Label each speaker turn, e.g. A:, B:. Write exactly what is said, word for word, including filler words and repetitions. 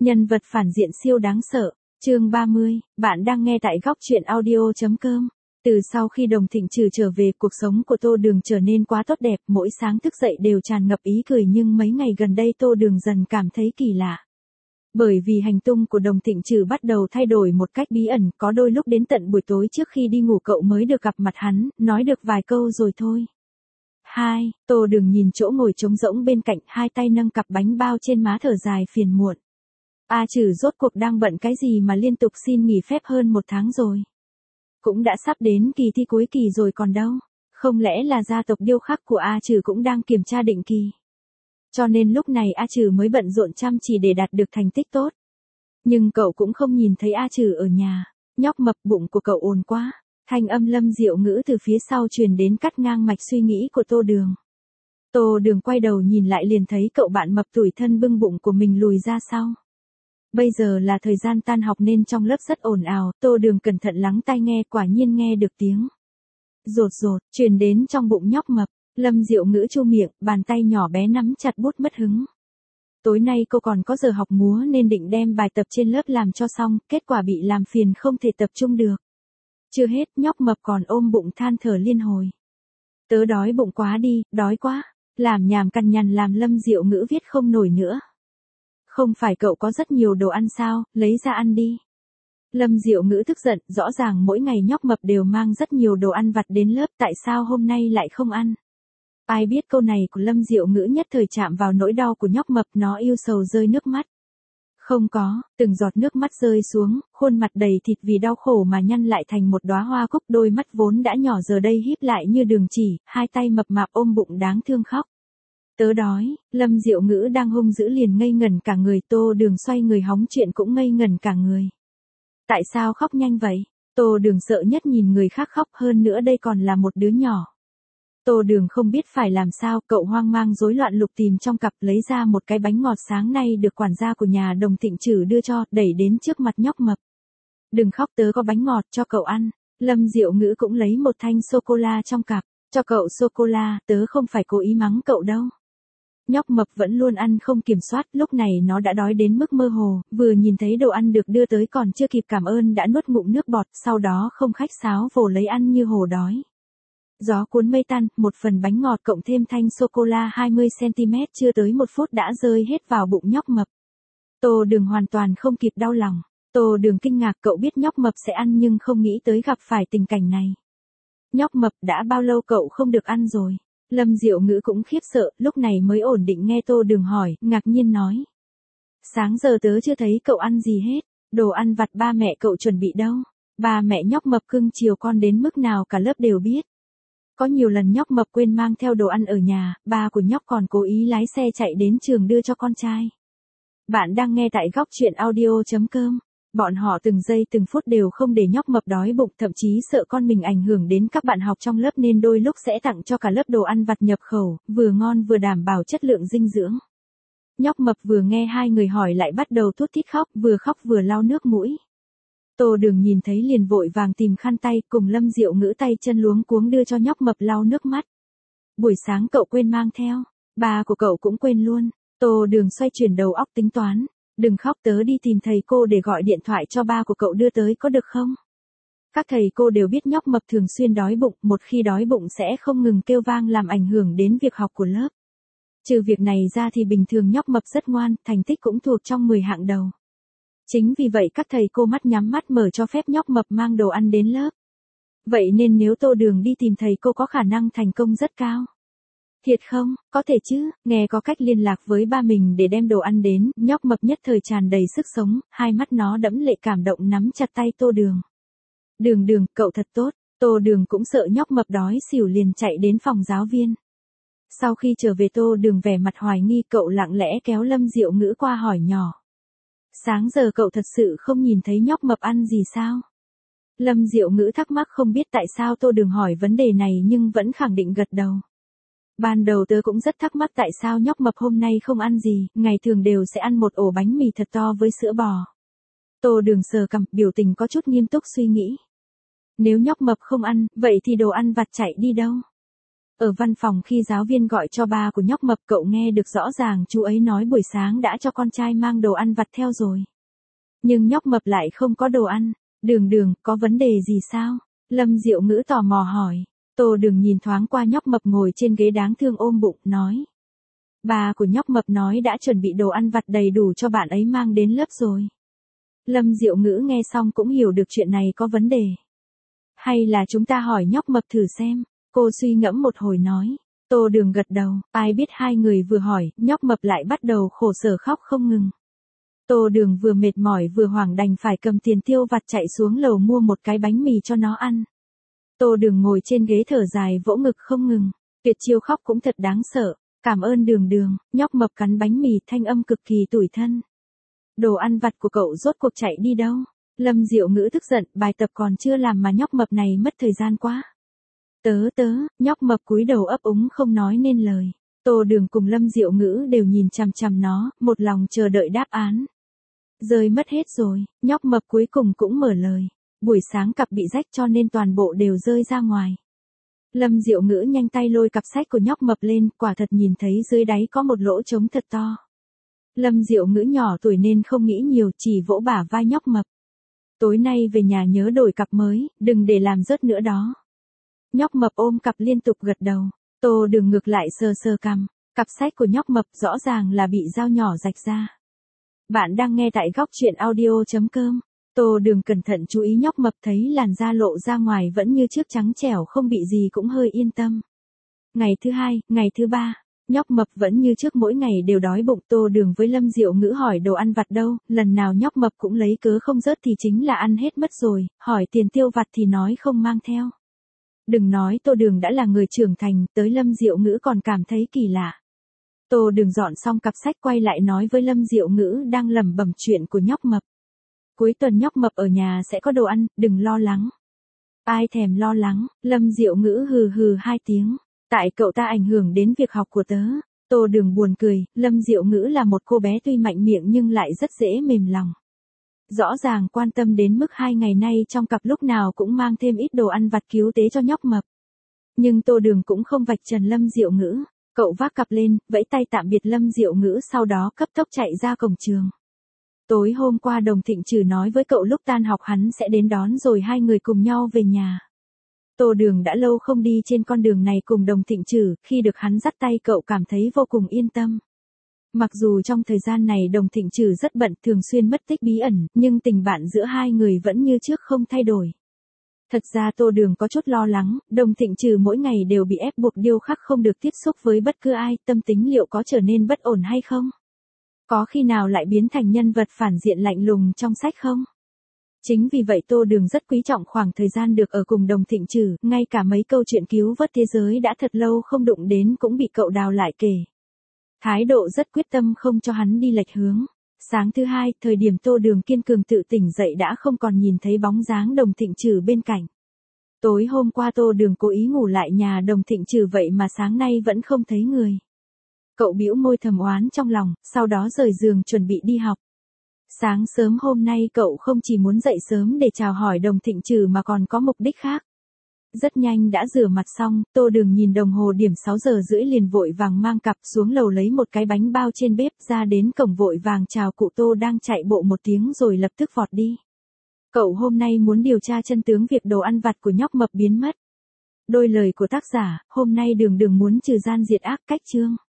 A: Nhân vật phản diện siêu đáng sợ. Chương ba mươi, bạn đang nghe tại góc truyện audio chấm com. Từ sau khi Đồng Thịnh Trừ trở về, cuộc sống của Tô Đường trở nên quá tốt đẹp, mỗi sáng thức dậy đều tràn ngập ý cười, nhưng mấy ngày gần đây Tô Đường dần cảm thấy kỳ lạ. Bởi vì hành tung của Đồng Thịnh Trừ bắt đầu thay đổi một cách bí ẩn, có đôi lúc đến tận buổi tối trước khi đi ngủ cậu mới được gặp mặt hắn, nói được vài câu rồi thôi. Hai, Tô Đường nhìn chỗ ngồi trống rỗng bên cạnh, hai tay nâng cặp bánh bao trên má thở dài phiền muộn. A Trừ rốt cuộc đang bận cái gì mà liên tục xin nghỉ phép hơn một tháng rồi. Cũng đã sắp đến kỳ thi cuối kỳ rồi còn đâu. Không lẽ là gia tộc điêu khắc của A Trừ cũng đang kiểm tra định kỳ. Cho nên lúc này A Trừ mới bận rộn chăm chỉ để đạt được thành tích tốt. Nhưng cậu cũng không nhìn thấy A Trừ ở nhà. Nhóc mập, bụng của cậu ồn quá. Thanh âm Lâm Diệu Ngữ từ phía sau truyền đến, cắt ngang mạch suy nghĩ của Tô Đường. Tô Đường quay đầu nhìn lại liền thấy cậu bạn mập tủi thân bưng bụng của mình lùi ra sau. Bây giờ là thời gian tan học nên trong lớp rất ồn ào, Tô Đường cẩn thận lắng tai nghe, quả nhiên nghe được tiếng rột rột truyền đến trong bụng nhóc mập. Lâm Diệu Ngữ chu miệng, bàn tay nhỏ bé nắm chặt bút mất hứng. Tối nay cô còn có giờ học múa nên định đem bài tập trên lớp làm cho xong, kết quả bị làm phiền không thể tập trung được. Chưa hết, nhóc mập còn ôm bụng than thở liên hồi. Tớ đói bụng quá đi, đói quá. Làm nhảm cằn nhằn làm Lâm Diệu Ngữ viết không nổi nữa. Không phải cậu có rất nhiều đồ ăn sao, lấy ra ăn đi. Lâm Diệu Ngữ tức giận, rõ ràng mỗi ngày nhóc mập đều mang rất nhiều đồ ăn vặt đến lớp, tại sao hôm nay lại không ăn? Ai biết câu này của Lâm Diệu Ngữ nhất thời chạm vào nỗi đau của nhóc mập, nó yêu sầu rơi nước mắt. Không có, từng giọt nước mắt rơi xuống, khuôn mặt đầy thịt vì đau khổ mà nhăn lại thành một đóa hoa cúc, đôi mắt vốn đã nhỏ giờ đây híp lại như đường chỉ, hai tay mập mạp ôm bụng đáng thương khóc. Tớ đói, Lâm Diệu Ngữ đang hung dữ liền ngây ngẩn cả người, Tô Đường xoay người hóng chuyện cũng ngây ngẩn cả người. Tại sao khóc nhanh vậy? Tô Đường sợ nhất nhìn người khác khóc, hơn nữa đây còn là một đứa nhỏ. Tô Đường không biết phải làm sao, cậu hoang mang rối loạn lục tìm trong cặp, lấy ra một cái bánh ngọt sáng nay được quản gia của nhà Đồng Thịnh Trừ đưa cho, đẩy đến trước mặt nhóc mập. Đừng khóc, tớ có bánh ngọt cho cậu ăn. Lâm Diệu Ngữ cũng lấy một thanh sô-cô-la trong cặp, cho cậu sô-cô-la, tớ không phải cố ý mắng cậu đâu. Nhóc mập vẫn luôn ăn không kiểm soát, lúc này nó đã đói đến mức mơ hồ, vừa nhìn thấy đồ ăn được đưa tới còn chưa kịp cảm ơn đã nuốt ngụm nước bọt, sau đó không khách sáo vồ lấy ăn như hổ đói. Gió cuốn mây tan, một phần bánh ngọt cộng thêm thanh sô-cô-la hai mươi xăng-ti-mét chưa tới một phút đã rơi hết vào bụng nhóc mập. Tô Đường hoàn toàn không kịp đau lòng. Tô Đường kinh ngạc, cậu biết nhóc mập sẽ ăn nhưng không nghĩ tới gặp phải tình cảnh này. Nhóc mập, đã bao lâu cậu không được ăn rồi? Lâm Diệu Ngữ cũng khiếp sợ, lúc này mới ổn định nghe Tô Đường hỏi, ngạc nhiên nói. Sáng giờ tớ chưa thấy cậu ăn gì hết, đồ ăn vặt ba mẹ cậu chuẩn bị đâu. Ba mẹ nhóc mập cưng chiều con đến mức nào cả lớp đều biết. Có nhiều lần nhóc mập quên mang theo đồ ăn ở nhà, ba của nhóc còn cố ý lái xe chạy đến trường đưa cho con trai. Bạn đang nghe tại góc truyện audio chấm com. Bọn họ từng giây từng phút đều không để nhóc mập đói bụng, thậm chí sợ con mình ảnh hưởng đến các bạn học trong lớp nên đôi lúc sẽ tặng cho cả lớp đồ ăn vặt nhập khẩu, vừa ngon vừa đảm bảo chất lượng dinh dưỡng. Nhóc mập vừa nghe hai người hỏi lại bắt đầu thút thít khóc, vừa khóc vừa lau nước mũi. Tô Đường nhìn thấy liền vội vàng tìm khăn tay, cùng Lâm Diệu Ngữ tay chân luống cuống đưa cho nhóc mập lau nước mắt. Buổi sáng cậu quên mang theo, ba của cậu cũng quên luôn. Tô Đường xoay chuyển đầu óc tính toán. Đừng khóc, tớ đi tìm thầy cô để gọi điện thoại cho ba của cậu đưa tới có được không? Các thầy cô đều biết nhóc mập thường xuyên đói bụng, một khi đói bụng sẽ không ngừng kêu vang làm ảnh hưởng đến việc học của lớp. Trừ việc này ra thì bình thường nhóc mập rất ngoan, thành tích cũng thuộc trong mười hạng đầu. Chính vì vậy các thầy cô mắt nhắm mắt mở cho phép nhóc mập mang đồ ăn đến lớp. Vậy nên nếu Tô Đường đi tìm thầy cô có khả năng thành công rất cao. Thiệt không, có thể chứ, nghe có cách liên lạc với ba mình để đem đồ ăn đến, nhóc mập nhất thời tràn đầy sức sống, hai mắt nó đẫm lệ cảm động nắm chặt tay Tô Đường. Đường Đường, cậu thật tốt. Tô Đường cũng sợ nhóc mập đói xỉu liền chạy đến phòng giáo viên. Sau khi trở về Tô Đường vẻ mặt hoài nghi, cậu lặng lẽ kéo Lâm Diệu Ngữ qua hỏi nhỏ. Sáng giờ cậu thật sự không nhìn thấy nhóc mập ăn gì sao? Lâm Diệu Ngữ thắc mắc không biết tại sao Tô Đường hỏi vấn đề này nhưng vẫn khẳng định gật đầu. Ban đầu tớ cũng rất thắc mắc tại sao nhóc mập hôm nay không ăn gì, ngày thường đều sẽ ăn một ổ bánh mì thật to với sữa bò. Tô Đường sờ cằm, biểu tình có chút nghiêm túc suy nghĩ. Nếu nhóc mập không ăn, vậy thì đồ ăn vặt chạy đi đâu? Ở văn phòng khi giáo viên gọi cho ba của nhóc mập, cậu nghe được rõ ràng chú ấy nói buổi sáng đã cho con trai mang đồ ăn vặt theo rồi. Nhưng nhóc mập lại không có đồ ăn. Đường Đường, có vấn đề gì sao? Lâm Diệu Ngữ tò mò hỏi. Tô Đường nhìn thoáng qua nhóc mập ngồi trên ghế đáng thương ôm bụng, nói. Bà của nhóc mập nói đã chuẩn bị đồ ăn vặt đầy đủ cho bạn ấy mang đến lớp rồi. Lâm Diệu Ngữ nghe xong cũng hiểu được chuyện này có vấn đề. Hay là chúng ta hỏi nhóc mập thử xem, cô suy ngẫm một hồi nói. Tô Đường gật đầu, ai biết hai người vừa hỏi, nhóc mập lại bắt đầu khổ sở khóc không ngừng. Tô Đường vừa mệt mỏi vừa hoảng đành phải cầm tiền tiêu vặt chạy xuống lầu mua một cái bánh mì cho nó ăn. Tô Đường ngồi trên ghế thở dài vỗ ngực không ngừng, Tuyệt Chiêu khóc cũng thật đáng sợ. Cảm ơn Đường Đường, nhóc mập cắn bánh mì thanh âm cực kỳ tủi thân. Đồ ăn vặt của cậu rốt cuộc chạy đi đâu? Lâm Diệu Ngữ tức giận, bài tập còn chưa làm mà nhóc mập này mất thời gian quá. Tớ tớ, nhóc mập cúi đầu ấp úng không nói nên lời. Tô Đường cùng Lâm Diệu Ngữ đều nhìn chằm chằm nó, một lòng chờ đợi đáp án. Rơi mất hết rồi, nhóc mập cuối cùng cũng mở lời. Buổi sáng cặp bị rách cho nên toàn bộ đều rơi ra ngoài. Lâm Diệu Ngữ nhanh tay lôi cặp sách của nhóc mập lên, quả thật nhìn thấy dưới đáy có một lỗ trống thật to. Lâm Diệu Ngữ nhỏ tuổi nên không nghĩ nhiều, chỉ vỗ bả vai nhóc mập. Tối nay về nhà nhớ đổi cặp mới, đừng để làm rớt nữa đó. Nhóc mập ôm cặp liên tục gật đầu. Tô Đường ngược lại sờ sờ cằm. Cặp sách của nhóc mập rõ ràng là bị dao nhỏ rạch ra. Bạn đang nghe tại góc truyện audio chấm com. Tô Đường cẩn thận chú ý nhóc mập, thấy làn da lộ ra ngoài vẫn như trước trắng trẻo không bị gì cũng hơi yên tâm. Ngày thứ hai, ngày thứ ba, nhóc mập vẫn như trước mỗi ngày đều đói bụng. Tô Đường với Lâm Diệu Ngữ hỏi đồ ăn vặt đâu, lần nào nhóc mập cũng lấy cớ không rớt thì chính là ăn hết mất rồi, hỏi tiền tiêu vặt thì nói không mang theo. Đừng nói Tô Đường đã là người trưởng thành, tới Lâm Diệu Ngữ còn cảm thấy kỳ lạ. Tô Đường dọn xong cặp sách quay lại nói với Lâm Diệu Ngữ đang lẩm bẩm chuyện của nhóc mập. Cuối tuần nhóc mập ở nhà sẽ có đồ ăn, đừng lo lắng. Ai thèm lo lắng, Lâm Diệu Ngữ hừ hừ hai tiếng. Tại cậu ta ảnh hưởng đến việc học của tớ. Tô Đường buồn cười, Lâm Diệu Ngữ là một cô bé tuy mạnh miệng nhưng lại rất dễ mềm lòng. Rõ ràng quan tâm đến mức hai ngày nay trong cặp lúc nào cũng mang thêm ít đồ ăn vặt cứu tế cho nhóc mập. Nhưng Tô Đường cũng không vạch trần Lâm Diệu Ngữ. Cậu vác cặp lên, vẫy tay tạm biệt Lâm Diệu Ngữ sau đó cấp tốc chạy ra cổng trường. Tối hôm qua Đồng Thịnh Trừ nói với cậu lúc tan học hắn sẽ đến đón rồi hai người cùng nhau về nhà. Tô Đường đã lâu không đi trên con đường này cùng Đồng Thịnh Trừ, khi được hắn dắt tay cậu cảm thấy vô cùng yên tâm. Mặc dù trong thời gian này Đồng Thịnh Trừ rất bận, thường xuyên mất tích bí ẩn, nhưng tình bạn giữa hai người vẫn như trước không thay đổi. Thật ra Tô Đường có chút lo lắng, Đồng Thịnh Trừ mỗi ngày đều bị ép buộc điêu khắc không được tiếp xúc với bất cứ ai, tâm tính liệu có trở nên bất ổn hay không? Có khi nào lại biến thành nhân vật phản diện lạnh lùng trong sách không? Chính vì vậy Tô Đường rất quý trọng khoảng thời gian được ở cùng Đồng Thịnh Trừ, ngay cả mấy câu chuyện cứu vớt thế giới đã thật lâu không đụng đến cũng bị cậu đào lại kể. Thái độ rất quyết tâm không cho hắn đi lệch hướng. Sáng thứ hai, thời điểm Tô Đường kiên cường tự tỉnh dậy đã không còn nhìn thấy bóng dáng Đồng Thịnh Trừ bên cạnh. Tối hôm qua Tô Đường cố ý ngủ lại nhà Đồng Thịnh Trừ vậy mà sáng nay vẫn không thấy người. Cậu bĩu môi thầm oán trong lòng, sau đó rời giường chuẩn bị đi học. Sáng sớm hôm nay cậu không chỉ muốn dậy sớm để chào hỏi Đồng Thịnh Trừ mà còn có mục đích khác. Rất nhanh đã rửa mặt xong, Tô Đường nhìn đồng hồ điểm sáu giờ rưỡi liền vội vàng mang cặp xuống lầu lấy một cái bánh bao trên bếp ra đến cổng vội vàng chào cụ Tô đang chạy bộ một tiếng rồi lập tức vọt đi. Cậu hôm nay muốn điều tra chân tướng việc đồ ăn vặt của nhóc mập biến mất. Đôi lời của tác giả, hôm nay Đường Đường muốn trừ gian diệt ác cách chương.